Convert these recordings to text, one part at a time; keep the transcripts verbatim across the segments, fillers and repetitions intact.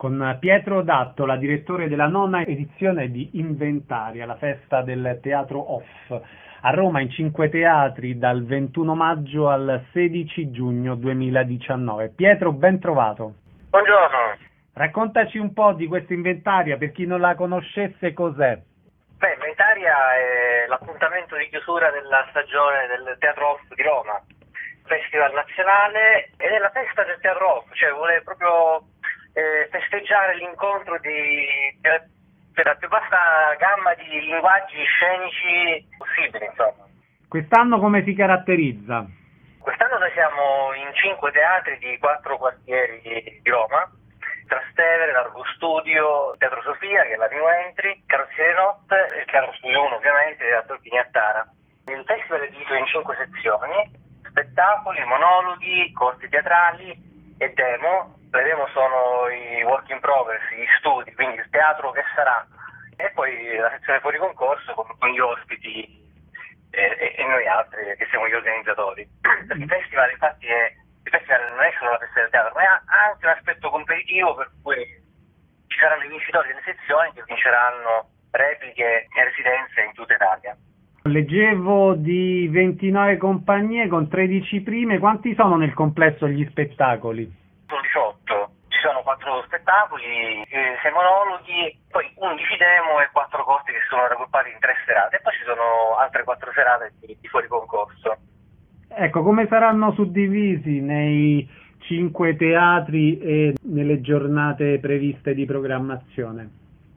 con Pietro D'Attola, direttore della nona edizione di Inventaria, la festa del teatro Off, a Roma in cinque teatri dal ventuno maggio al sedici giugno duemiladiciannove. Pietro, ben trovato. Buongiorno. Raccontaci un po' di questa Inventaria, per chi non la conoscesse, cos'è? Beh, Inventaria è l'appuntamento di chiusura della stagione del Teatro Off di Roma, festival nazionale, ed è la festa del Teatro Off, cioè vuole proprio eh, festeggiare l'incontro di, per la più vasta gamma di linguaggi scenici possibili, insomma. Quest'anno come si caratterizza? Quest'anno noi siamo in cinque teatri di quattro quartieri di Roma: Trastevere, Largo Studio, Teatro Sofia, che è la new entry, Carrozzeria Notte, il Teatro Studio uno ovviamente, e Teatro Pignatara. Il festival è diviso in cinque sezioni: spettacoli, monologhi, corti teatrali e demo. Le demo sono i work in progress, gli studi, quindi il teatro che sarà, e poi la sezione fuori concorso con, con gli ospiti e, e noi altri che siamo gli organizzatori. Perché il festival infatti è, il festival non è solo la festa del teatro, ma ha anche un aspetto competitivo, per cui ci saranno i vincitori delle sezioni che vinceranno repliche e residenze in tutta Italia. Leggevo di ventinove compagnie con tredici prime. Quanti sono nel complesso gli spettacoli? Sono diciotto, ci sono quattro spettacoli, eh, sei monologhi, poi undici demo e quattro corti che sono raggruppati in tre serate, e poi ci sono altre quattro serate di, di fuori concorso. Ecco, come saranno suddivisi nei cinque teatri e nelle giornate previste di programmazione?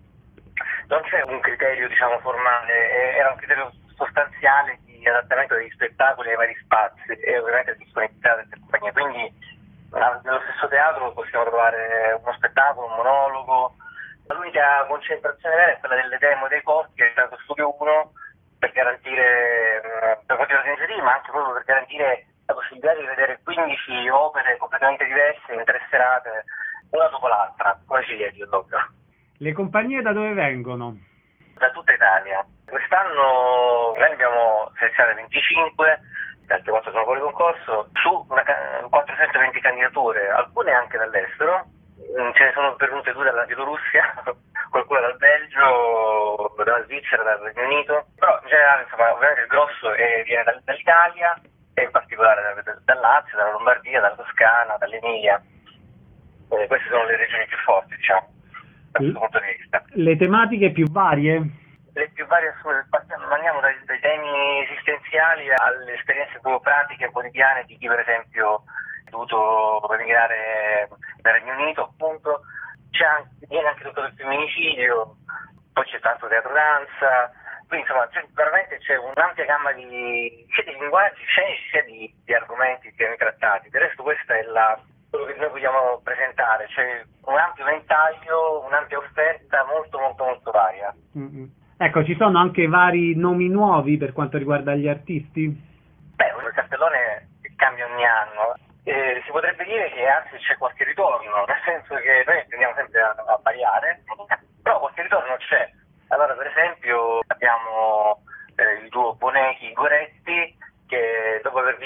Non c'è un criterio, diciamo, formale, era un criterio sostanziale di adattamento degli spettacoli ai vari spazi e ovviamente di disponibilità delle compagnie, quindi nello stesso teatro possiamo trovare uno spettacolo, un monologo. L'unica concentrazione vera è quella delle demo e dei corti, che è il Teatro Studio uno, per garantire, per motivi organizzativi, ma anche proprio per garantire la possibilità di vedere quindici opere completamente diverse in tre serate, una dopo l'altra, come ci viene dopo. Le compagnie da dove vengono? Da tutta Italia. Quest'anno noi abbiamo selezionato venticinque, le altre quattro sono fuori concorso, su una, quattrocentoventi candidature, alcune anche dall'estero. Ce ne sono pervenute due dalla Bielorussia, qualcuna dal Belgio, dalla Svizzera, dal Regno Unito, però in generale, insomma, ovviamente il grosso è, viene dall'Italia, e in particolare dal Lazio, dalla Lombardia, dalla Toscana, dall'Emilia. Eh, queste sono le regioni più forti, diciamo, da questo punto di vista. Le tematiche più varie? Le più varie andiamo dai, dai temi esistenziali alle esperienze proprio pratiche quotidiane di chi, per esempio, è dovuto emigrare dal Regno Unito, appunto. C'è anche, viene anche tutto il femminicidio, poi c'è tanto teatro danza, quindi insomma c'è, veramente c'è un'ampia gamma di, sia di linguaggi scenici sia di, di argomenti che viene trattati. Del resto questa è la, quello che noi vogliamo presentare, c'è un ampio ventaglio, un'ampia offerta molto molto molto varia. Mm-hmm. Ecco, ci sono anche vari nomi nuovi per quanto riguarda gli artisti? Beh, il cartellone cambia ogni anno. Eh, si potrebbe dire che anzi c'è qualche ritorno, nel senso che noi tendiamo sempre a, a variare, però qualche ritorno c'è. Allora, per esempio, abbiamo eh, il duo Bonechi-Goretti, che dopo aver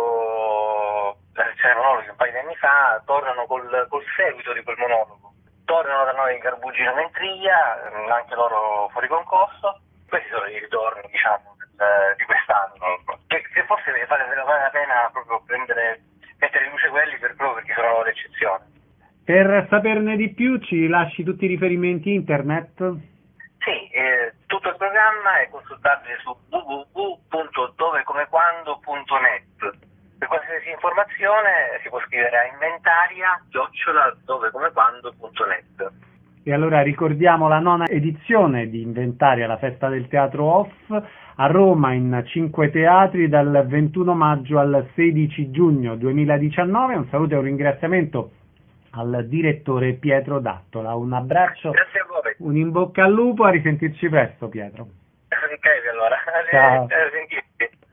vinto la sezione monologhi un paio di anni fa, tornano col, col seguito di quel monologo. Tornano da noi Garbugino Mentriglia, anche loro fuori concorso. Questi sono i ritorni, diciamo, del, di quest'anno, che, che forse vale, vale la pena proprio prendere, mettere in luce quelli per, proprio perché sono l'eccezione. Per saperne di più ci lasci tutti i riferimenti internet? Sì, eh, tutto il programma è consultabile su w w w punto dovecomequando punto net. Per qualsiasi informazione si può scrivere a inventaria chiocciola dovecomequando punto net. E allora ricordiamo la nona edizione di Inventaria, la festa del teatro Off, a Roma in cinque teatri dal ventuno maggio al sedici giugno duemiladiciannove. Un saluto e un ringraziamento al direttore Pietro D'Attola. Un abbraccio, grazie a voi. Un in bocca al lupo, a risentirci presto, Pietro. Ok, allora. Ciao.